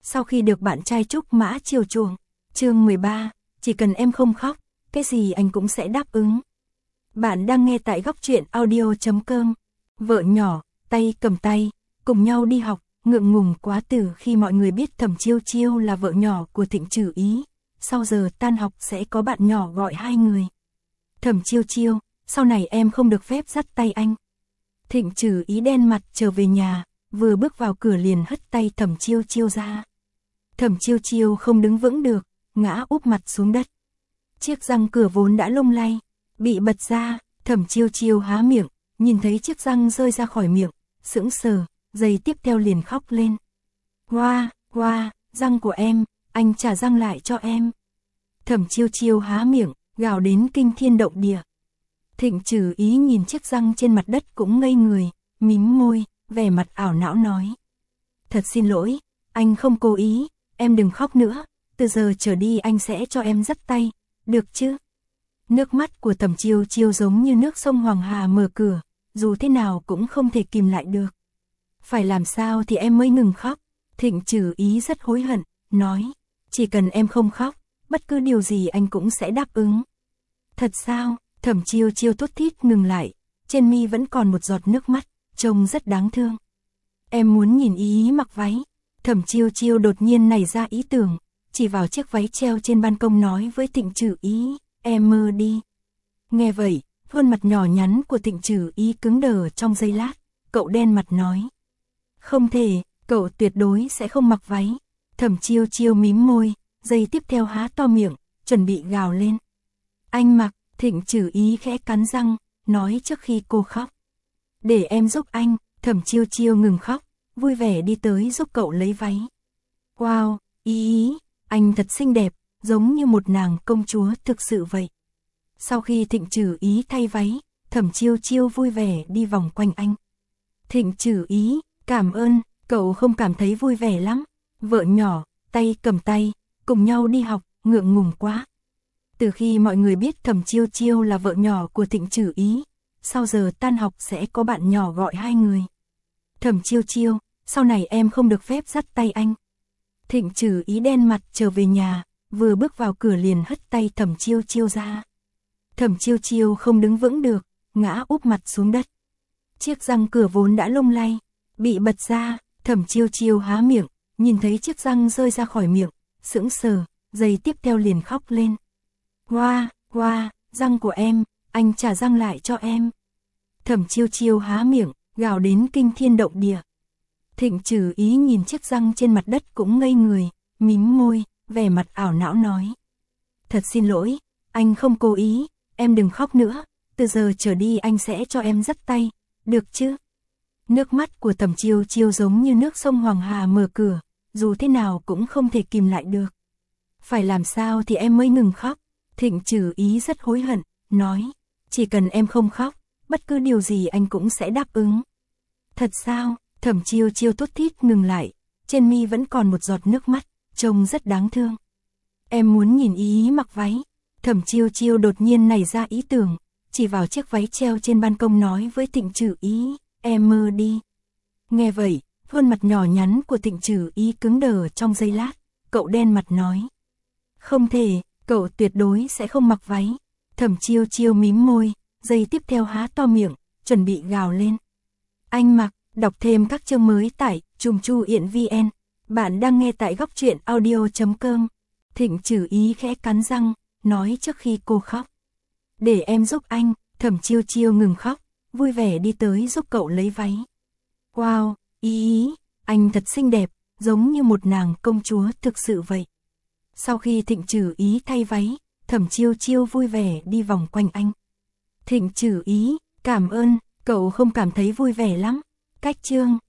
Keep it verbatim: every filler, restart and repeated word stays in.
sau khi được bạn trai Trúc Mã chiều chuộng. Chương mười ba, chỉ cần em không khóc, cái gì anh cũng sẽ đáp ứng. Bạn đang nghe tại góc truyện audio chấm com. Vợ nhỏ, tay cầm tay, cùng nhau đi học, ngượng ngùng quá từ khi mọi người biết Thẩm Chiêu Chiêu là vợ nhỏ của Thịnh Trử Ý. Sau giờ tan học sẽ có bạn nhỏ gọi hai người. Thẩm Chiêu Chiêu, sau này em không được phép dắt tay anh. Thịnh Trử Ý đen mặt trở về nhà, vừa bước vào cửa liền hất tay Thẩm Chiêu Chiêu ra. Thẩm Chiêu Chiêu không đứng vững được, ngã úp mặt xuống đất. Chiếc răng cửa vốn đã lông lay, bị bật ra, Thẩm Chiêu Chiêu há miệng, nhìn thấy chiếc răng rơi ra khỏi miệng, sững sờ, giây tiếp theo liền khóc lên. Hoa, hoa, răng của em, anh trả răng lại cho em. Thẩm Chiêu Chiêu há miệng, gào đến kinh thiên động địa. Thịnh Trử Ý nhìn chiếc răng trên mặt đất cũng ngây người, mím môi, vẻ mặt ảo não nói. Thật xin lỗi, anh không cố ý, em đừng khóc nữa, từ giờ trở đi anh sẽ cho em dắt tay, được chứ? Nước mắt của Thẩm Chiêu Chiêu giống như nước sông Hoàng Hà mở cửa, dù thế nào cũng không thể kìm lại được. Phải làm sao thì em mới ngừng khóc? Thịnh Trử Ý rất hối hận, nói, chỉ cần em không khóc, bất cứ điều gì anh cũng sẽ đáp ứng. Thật sao? Thẩm Chiêu Chiêu thút thít ngừng lại, trên mi vẫn còn một giọt nước mắt, trông rất đáng thương. Em muốn nhìn Ý Ý mặc váy. Thẩm Chiêu Chiêu đột nhiên nảy ra ý tưởng, chỉ vào chiếc váy treo trên ban công nói với Thịnh Trử Ý, em mơ đi. Nghe vậy, khuôn mặt nhỏ nhắn của Thịnh Trử Ý cứng đờ trong giây lát, cậu đen mặt nói. Không thể, cậu tuyệt đối sẽ không mặc váy. Thẩm Chiêu Chiêu mím môi, giây tiếp theo há to miệng, chuẩn bị gào lên. Anh mặc. Thịnh Trử Ý khẽ cắn răng, nói trước khi cô khóc. Để em giúp anh. Thẩm Chiêu Chiêu ngừng khóc, vui vẻ đi tới giúp cậu lấy váy. Wow, Ý Ý, anh thật xinh đẹp, giống như một nàng công chúa thực sự vậy. Sau khi Thịnh Trử Ý thay váy, Thẩm Chiêu Chiêu vui vẻ đi vòng quanh anh. Thịnh Trử Ý, cảm ơn, cậu không cảm thấy vui vẻ lắm. Vợ nhỏ, tay cầm tay, cùng nhau đi học, ngượng ngùng quá. Từ khi mọi người biết Thẩm Chiêu Chiêu là vợ nhỏ của Thịnh Trử Ý, sau giờ tan học sẽ có bạn nhỏ gọi hai người. Thẩm Chiêu Chiêu, sau này em không được phép dắt tay anh. Thịnh Trử Ý đen mặt trở về nhà, vừa bước vào cửa liền hất tay Thẩm Chiêu Chiêu ra. Thẩm Chiêu Chiêu không đứng vững được, ngã úp mặt xuống đất. Chiếc răng cửa vốn đã lông lay, bị bật ra, Thẩm Chiêu Chiêu há miệng, nhìn thấy chiếc răng rơi ra khỏi miệng, sững sờ, giây tiếp theo liền khóc lên. Hoa, hoa, răng của em, anh trả răng lại cho em. Thẩm Chiêu Chiêu há miệng, gào đến kinh thiên động địa. Thịnh Trử Ý nhìn chiếc răng trên mặt đất cũng ngây người, mím môi, vẻ mặt ảo não nói. Thật xin lỗi, anh không cố ý, em đừng khóc nữa, từ giờ trở đi anh sẽ cho em dắt tay, được chứ? Nước mắt của Thẩm Chiêu Chiêu giống như nước sông Hoàng Hà mở cửa, dù thế nào cũng không thể kìm lại được. Phải làm sao thì em mới ngừng khóc? Thịnh Trử Ý rất hối hận, nói, chỉ cần em không khóc, bất cứ điều gì anh cũng sẽ đáp ứng. Thật sao? Thẩm Chiêu Chiêu thút thít ngừng lại, trên mi vẫn còn một giọt nước mắt, trông rất đáng thương. Em muốn nhìn Ý Ý mặc váy. Thẩm Chiêu Chiêu đột nhiên nảy ra ý tưởng, chỉ vào chiếc váy treo trên ban công nói với Thịnh Trử Ý, em mơ đi. Nghe vậy, khuôn mặt nhỏ nhắn của Thịnh Trử Ý cứng đờ trong giây lát, cậu đen mặt nói. Không thể, cậu tuyệt đối sẽ không mặc váy. Thẩm Chiêu Chiêu mím môi, giây tiếp theo há to miệng, chuẩn bị gào lên. Anh mặc. Đọc thêm các chương mới tại Trùng Chu Yện vn. Bạn đang nghe tại góc truyện audio chấm com. Thịnh Trử Ý khẽ cắn răng, nói trước khi cô khóc. Để em giúp anh. Thẩm Chiêu Chiêu ngừng khóc, vui vẻ đi tới giúp cậu lấy váy. Wow, Ý Ý, anh thật xinh đẹp, giống như một nàng công chúa thực sự vậy. Sau khi Thịnh Trử Ý thay váy, Thẩm Chiêu Chiêu vui vẻ đi vòng quanh anh. Thịnh Trử Ý, cảm ơn, cậu không cảm thấy vui vẻ lắm. Cách chương